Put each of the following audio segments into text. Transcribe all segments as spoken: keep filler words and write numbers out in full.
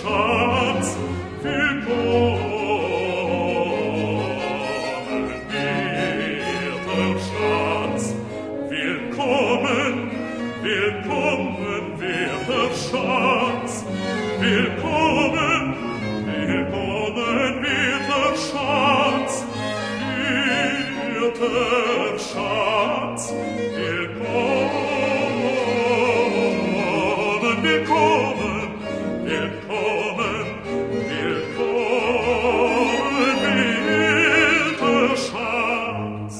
Schatz, willkommen, willkommen, werter Schatz, willkommen, willkommen, werter Schatz, werter Schatz, willkommen, willkommen, willkommen, willkommen, werter Schatz.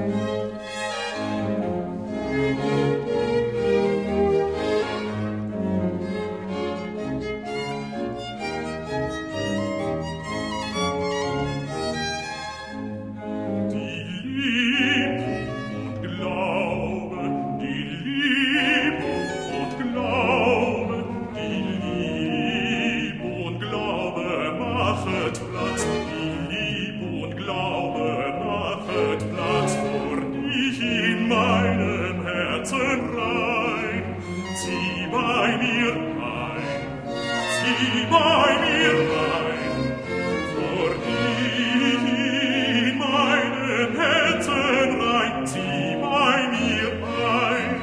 Zieh bei mir ein, zieh bei mir ein, vor dich in meinem Herzen rein, zieh bei mir ein.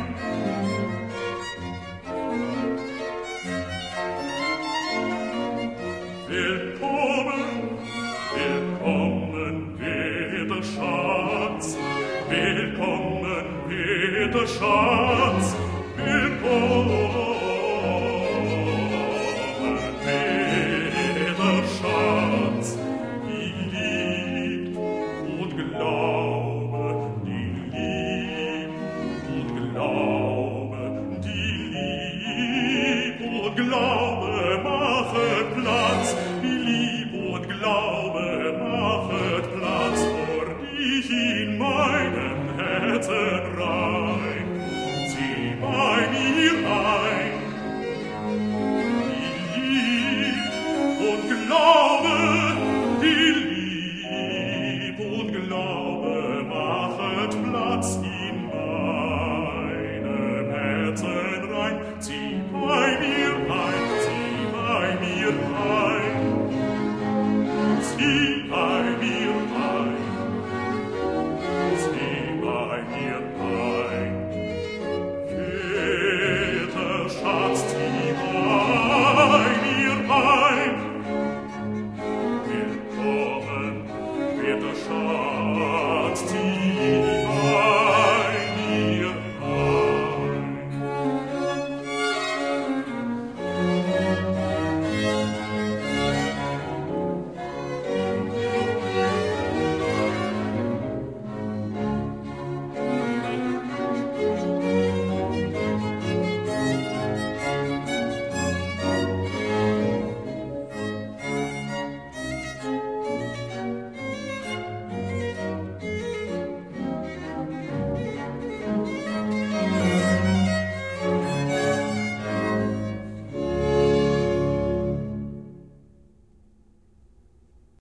Willkommen, willkommen, werter Schatz, willkommen, werter Schatz, willkommen, werter Schatz, die liebt und glaube, die liebt und glaube, die liebt und glaube, mache Platz, die liebt und glaube, mache Platz vor dich in meinem Herzen rein. Bei mir ein, die Lieb und Glaube, die Lieb und Glaube machet Platz in meinem Herzen rein. Zieh bei mir ein, zieh bei mir ein, zieh bei mir ein, zieh bei mir ein. Schatz, zieh bei mir ein. Willkommen, werter Schatz, zieh